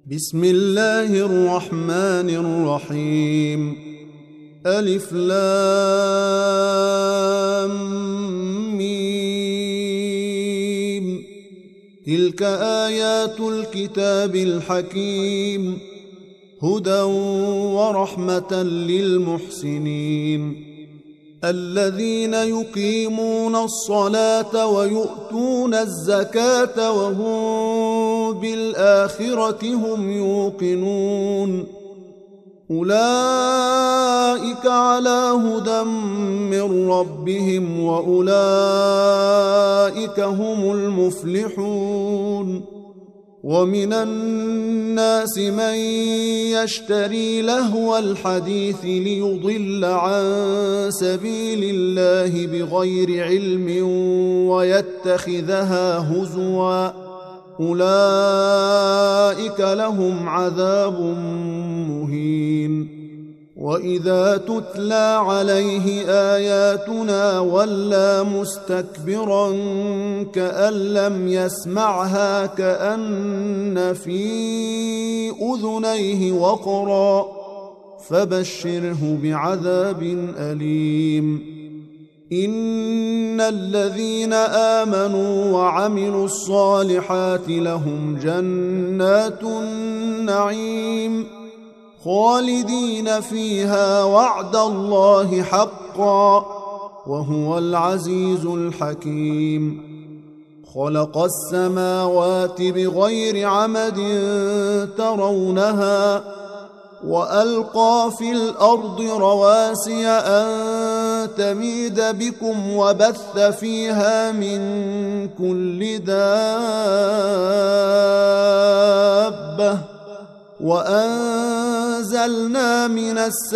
بسم الله الرحمن الرحيم. ألف لام ميم. تلك آيات الكتاب الحكيم، هدى ورحمة للمحسنين الذين يقيمون الصلاة ويؤتون الزكاة وهم بالآخرة هم يوقنون. أولئك على هدى من ربهم وأولئك هم المفلحون. ومن الناس من يشتري لهو الحديث ليضل عن سبيل الله بغير علم ويتخذها هزوا، أولئك لهم عذاب مهين. وإذا تتلى عليه آياتنا ولى مستكبرا كأن لم يسمعها كأن في أذنيه وقرا، فبشره بعذاب أليم. إن الذين آمنوا وعملوا الصالحات لهم جنات النعيم خالدين فيها وعد الله حقا، وهو العزيز الحكيم. خلق السماوات بغير عمد ترونها وألقى في الأرض رواسي أن تميد بكم وبث فيها من كل دابة، وأنزلنا من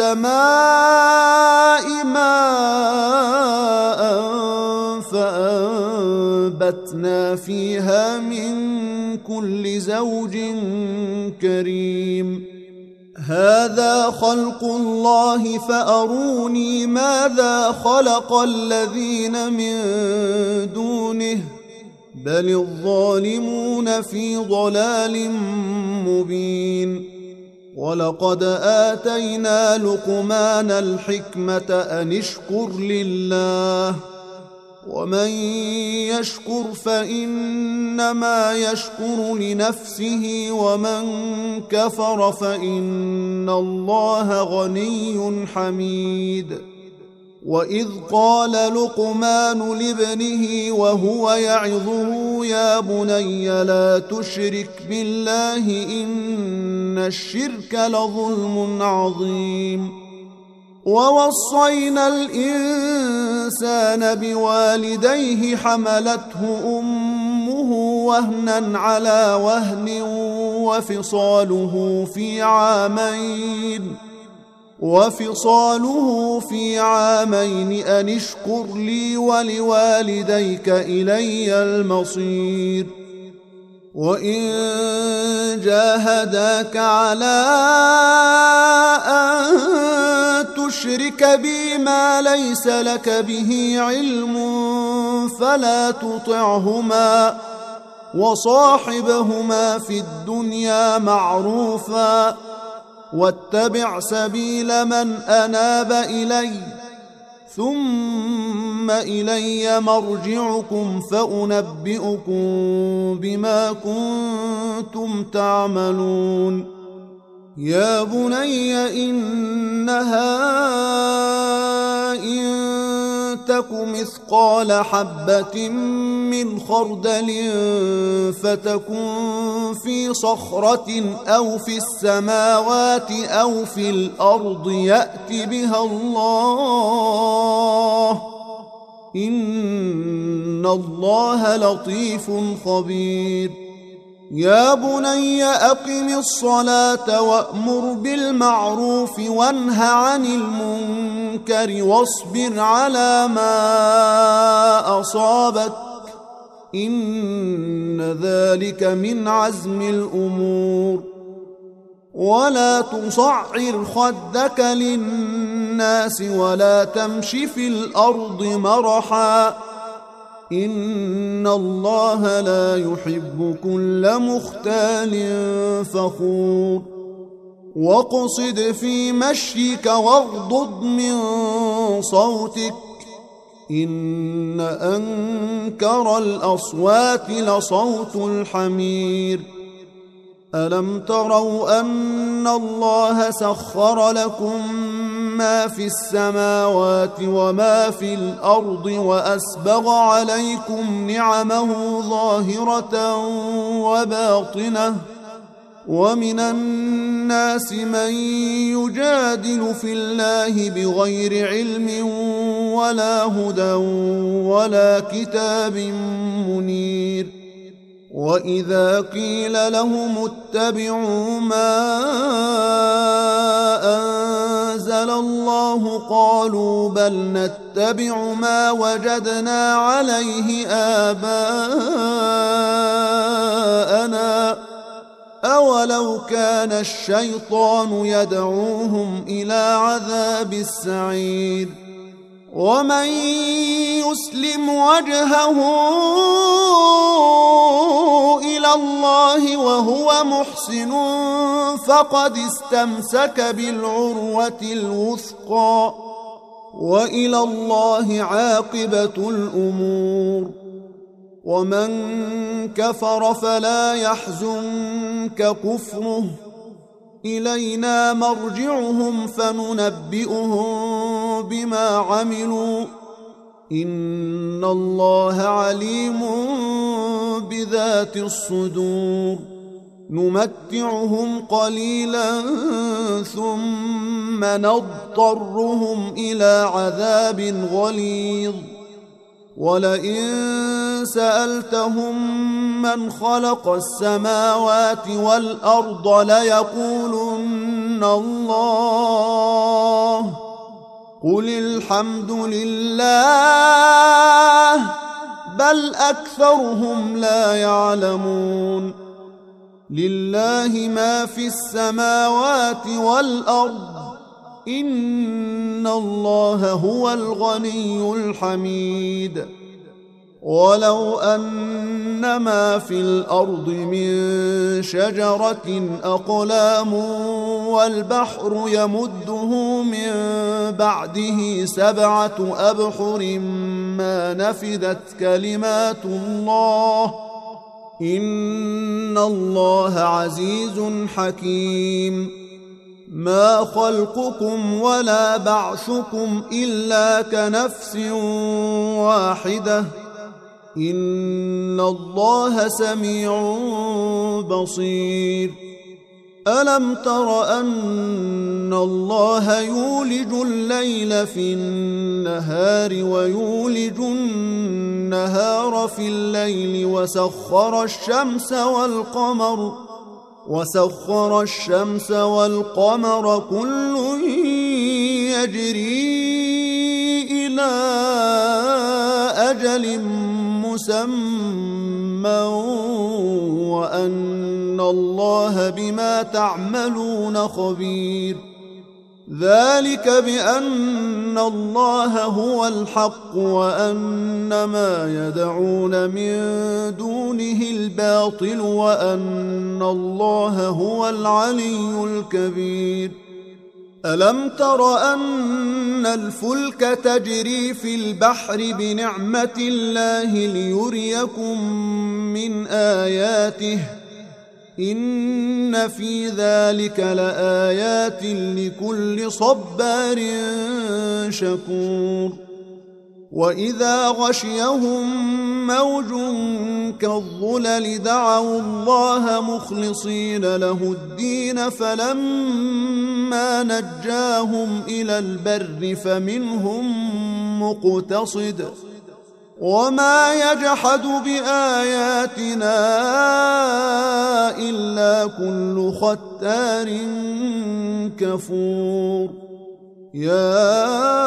السماء ماء فأنبتنا فيها من كل زوج كريم. هذا خلق الله فأروني ماذا خلق الذين من دونه، بل الظالمون في ضلال مبين. ولقد آتينا لقمان الحكمة أن اشكر لله، ومن يشكر فإنما يشكر لنفسه، ومن كفر فإن الله غني حميد. وإذ قال لقمان لابنه وهو يعظه يا بني لا تشرك بالله إن الشرك لظلم عظيم. ووصينا الإنسان بوالديه حملته أمه وهنا على وهن وفصاله في عامين أن اشكر لي ولوالديك إلي المصير. وإن جاهداك على أن تشرك بي ما ليس لك به علم فلا تطعهما، وصاحبهما في الدنيا معروفا، واتبع سبيل من أناب إلي، ثم إلي مرجعكم فأنبئكم بما كنتم تعملون. يا بني إنها إن تك مثقال حبة من خردل فتكن في صخرة أو في السماوات أو في الأرض يأت بها الله، إن الله لطيف خبير. يا بني أقم الصلاة وأمر بالمعروف وانه عن المنكر واصبر على ما أصابك، إن ذلك من عزم الأمور. ولا تصعر خدك للناس ولا تمش في الأرض مرحا، إن الله لا يحب كل مختال فخور واقصد في مشيك واغضض من صوتك إن أنكر الأصوات لصوت الحمير ألم تروا أن الله سخر لكم ما في السماوات وما في الأرض وأسبغ عليكم نعمه ظاهرة وباطنة ومن الناس من يجادل في الله بغير علم ولا هدى ولا كتاب منير وإذا قيل لهم اتبعوا ما أنزل الله قالوا بل نتبع ما وجدنا عليه آباءنا أولو كان الشيطان يدعوهم إلى عذاب السعير ومن يسلم وجهه إلى الله وهو محسن فقد استمسك بالعروة الوثقى وإلى الله عاقبة الأمور ومن كفر فلا يحزنك كفره إلينا مرجعهم فننبئهم بما عملوا إن الله عليم بذات الصدور نمتعهم قليلا ثم نضطرهم إلى عذاب غليظ ولئن سألتهم من خلق السماوات والأرض ليقولن الله قل الحمد لله بل أكثرهم لا يعلمون لله ما في السماوات والأرض إن الله هو الغني الحميد ولو أن ما في الأرض من شجرة أقلام والبحر يمده من بعده 7 أبحر ما نفدت كلمات الله إن الله عزيز حكيم ما خلقكم ولا بعثكم إلا كنفس واحدة إن الله سميع بصير ألم تر أن الله يولج الليل في النهار ويولج النهار في الليل وسخر الشمس والقمر كل يجري إلى أجل مسمى وأن الله بما تعملون خبير ذلك بأن الله هو الحق وأن ما يدعون من دونه الباطل وأن الله هو العلي الكبير ألم تر أن الفلك تجري في البحر بنعمة الله ليريكم من آياته إن في ذلك لآيات لكل صبار شكور وإذا غشيهم موج كالظلل دعوا الله مخلصين له الدين فلما نجاهم إلى البر فمنهم مقتصد وما يجحد بآياتنا إلا كل ختار كفور يا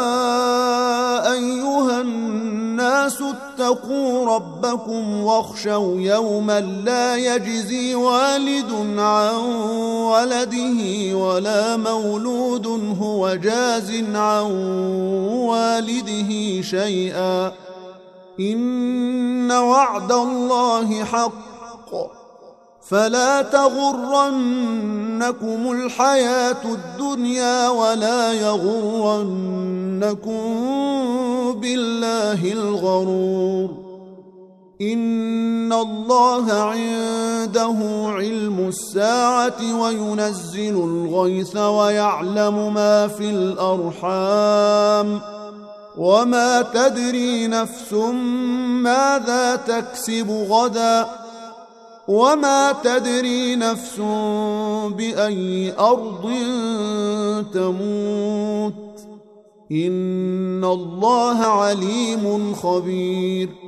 أيها الناس اتقوا ربكم واخشوا يوما لا يجزي والد عن ولده ولا مولود هو جاز عن والده شيئا إن وعد الله حق فلا تغرنكم الحياة الدنيا ولا يغرنكم بالله الغرور إن الله عنده علم الساعة وينزل الغيث ويعلم ما في الأرحام وما تدري نفس ماذا تكسب غدا وما تدري نفس بأي أرض تموت إن الله عليم خبير